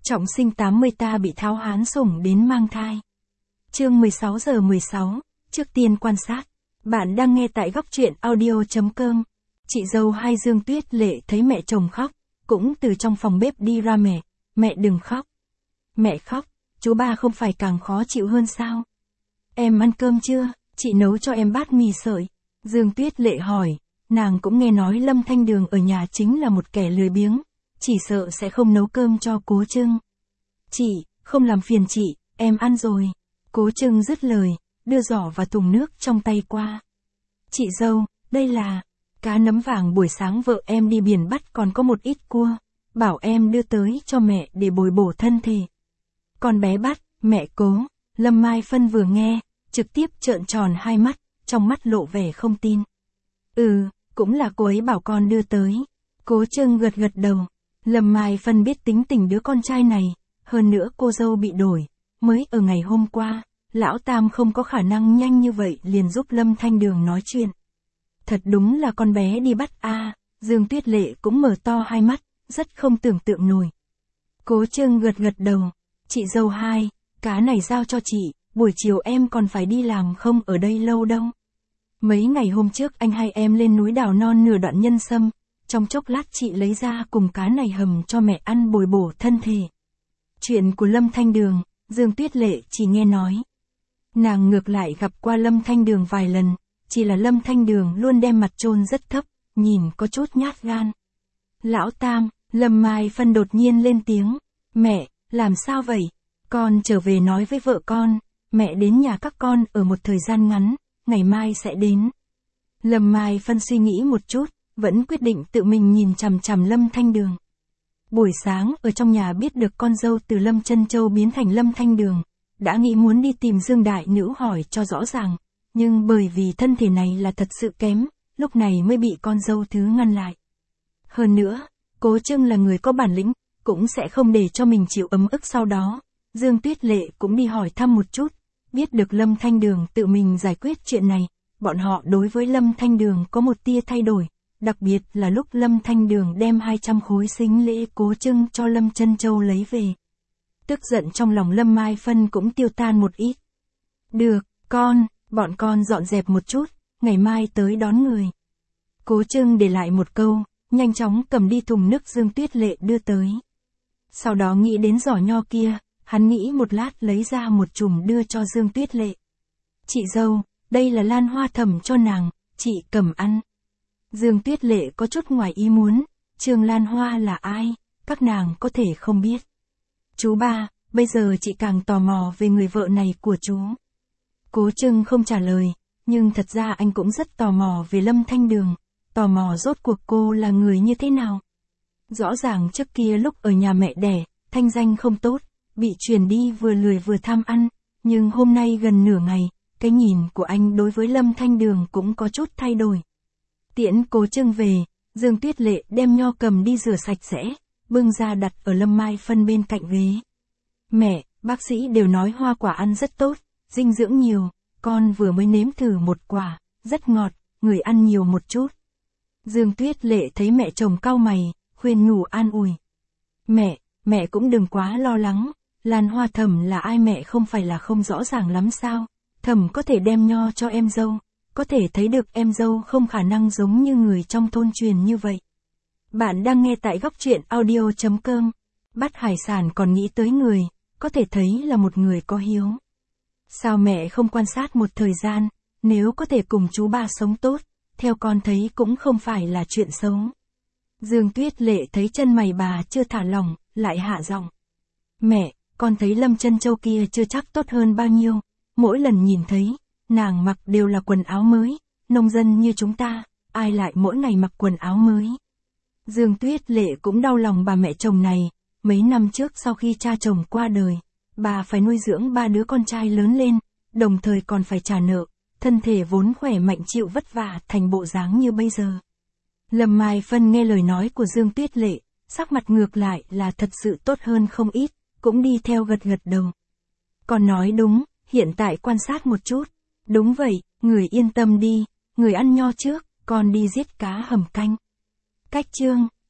Trọng sinh 80 ta bị Tháo Hán sủng đến mang thai. Chương 16:16, trước tiên quan sát. Bạn đang nghe tại góc truyện audio.com. Chị dâu hai Dương Tuyết Lệ thấy mẹ chồng khóc, cũng từ trong phòng bếp đi ra mẹ đừng khóc. Mẹ khóc, chú ba không phải càng khó chịu hơn sao? Em ăn cơm chưa, chị nấu cho em bát mì sợi. Dương Tuyết Lệ hỏi, nàng cũng nghe nói Lâm Thanh Đường ở nhà chính là một kẻ lười biếng, chỉ sợ sẽ không nấu cơm cho Cố Trưng. Chị, không làm phiền chị, em ăn rồi. Cố Trưng dứt lời, đưa giỏ và thùng nước trong tay qua. Chị dâu, đây là cá nấm vàng buổi sáng vợ em đi biển bắt còn có một ít cua, bảo em đưa tới cho mẹ để bồi bổ thân thể. Con bé bắt, mẹ Cố, Lâm Mai Phân vừa nghe, trực tiếp trợn tròn hai mắt, trong mắt lộ vẻ không tin. Cũng là cô ấy bảo con đưa tới. Cố Trưng gật đầu. Lâm Mai Phân biết tính tình đứa con trai này, hơn nữa cô dâu bị đổi, mới ở ngày hôm qua, lão Tam không có khả năng nhanh như vậy liền giúp Lâm Thanh Đường nói chuyện. Thật đúng là con bé đi bắt Dương Tuyết Lệ cũng mở to hai mắt, rất không tưởng tượng nổi. Cố Trưng gật đầu, chị dâu hai, cá này giao cho chị, buổi chiều em còn phải đi làm không ở đây lâu đâu. Mấy ngày hôm trước anh hai em lên núi đào non nửa đoạn nhân sâm, trong chốc lát chị lấy ra cùng cá này hầm cho mẹ ăn bồi bổ thân thể. Chuyện của Lâm Thanh Đường, Dương Tuyết Lệ chỉ nghe nói. Nàng ngược lại gặp qua Lâm Thanh Đường vài lần, chỉ là Lâm Thanh Đường luôn đem mặt chôn rất thấp, nhìn có chút nhát gan. Lão Tam, Lâm Mai Phân đột nhiên lên tiếng, mẹ, làm sao vậy? Con trở về nói với vợ con, mẹ đến nhà các con ở một thời gian ngắn, ngày mai sẽ đến. Lâm Mai Phân suy nghĩ một chút, vẫn quyết định tự mình nhìn chằm chằm Lâm Thanh Đường. Buổi sáng ở trong nhà biết được con dâu từ Lâm Chân Châu biến thành Lâm Thanh Đường, đã nghĩ muốn đi tìm Dương Đại Nữ hỏi cho rõ ràng, nhưng bởi vì thân thể này là thật sự kém, lúc này mới bị con dâu thứ ngăn lại. Hơn nữa, Cố Trưng là người có bản lĩnh, cũng sẽ không để cho mình chịu ấm ức sau đó. Dương Tuyết Lệ cũng đi hỏi thăm một chút, biết được Lâm Thanh Đường tự mình giải quyết chuyện này, bọn họ đối với Lâm Thanh Đường có một tia thay đổi. Đặc biệt là lúc Lâm Thanh Đường đem 200 khối sính lễ Cố Trưng cho Lâm Chân Châu lấy về. Tức giận trong lòng Lâm Mai Phân cũng tiêu tan một ít. Được, bọn con dọn dẹp một chút, ngày mai tới đón người. Cố Trưng để lại một câu, nhanh chóng cầm đi thùng nước Dương Tuyết Lệ đưa tới. Sau đó nghĩ đến giỏ nho kia, hắn nghĩ một lát lấy ra một chùm đưa cho Dương Tuyết Lệ. Chị dâu, đây là lan hoa thầm cho nàng, chị cầm ăn. Dương Tuyết Lệ có chút ngoài ý muốn, Trương Lan Hoa là ai, các nàng có thể không biết. Chú ba, bây giờ chị càng tò mò về người vợ này của chú. Cố Trưng không trả lời, nhưng thật ra anh cũng rất tò mò về Lâm Thanh Đường, tò mò rốt cuộc cô là người như thế nào. Rõ ràng trước kia lúc ở nhà mẹ đẻ, thanh danh không tốt, bị truyền đi vừa lười vừa tham ăn, nhưng hôm nay gần nửa ngày, cái nhìn của anh đối với Lâm Thanh Đường cũng có chút thay đổi. Tiễn Cố Trưng về, Dương Tuyết Lệ đem nho cầm đi rửa sạch sẽ, bưng ra đặt ở Lâm Mai Phân bên cạnh ghế. Mẹ, bác sĩ đều nói hoa quả ăn rất tốt, dinh dưỡng nhiều, con vừa mới nếm thử một quả, rất ngọt, người ăn nhiều một chút. Dương Tuyết Lệ thấy mẹ chồng cau mày, khuyên nhủ an ủi. Mẹ cũng đừng quá lo lắng, Lan Hoa Thẩm là ai mẹ không phải là không rõ ràng lắm sao, Thẩm có thể đem nho cho em dâu. Có thể thấy được em dâu không khả năng giống như người trong thôn truyền như vậy. Bạn đang nghe tại góc truyện audio.com. Bắt hải sản còn nghĩ tới người, có thể thấy là một người có hiếu. Sao mẹ không quan sát một thời gian, nếu có thể cùng chú ba sống tốt, theo con thấy cũng không phải là chuyện xấu. Dương Tuyết Lệ thấy chân mày bà chưa thả lỏng, lại hạ giọng. Mẹ, con thấy Lâm Chân Châu kia chưa chắc tốt hơn bao nhiêu, mỗi lần nhìn thấy, nàng mặc đều là quần áo mới, nông dân như chúng ta, ai lại mỗi ngày mặc quần áo mới. Dương Tuyết Lệ cũng đau lòng bà mẹ chồng này, mấy năm trước sau khi cha chồng qua đời, bà phải nuôi dưỡng 3 đứa con trai lớn lên, đồng thời còn phải trả nợ, thân thể vốn khỏe mạnh chịu vất vả thành bộ dáng như bây giờ. Lâm Mai Phân nghe lời nói của Dương Tuyết Lệ, sắc mặt ngược lại là thật sự tốt hơn không ít, cũng đi theo gật đầu. Con nói đúng, hiện tại quan sát một chút. Đúng vậy, người yên tâm đi, người ăn nho trước, con đi giết cá hầm canh. Cách chương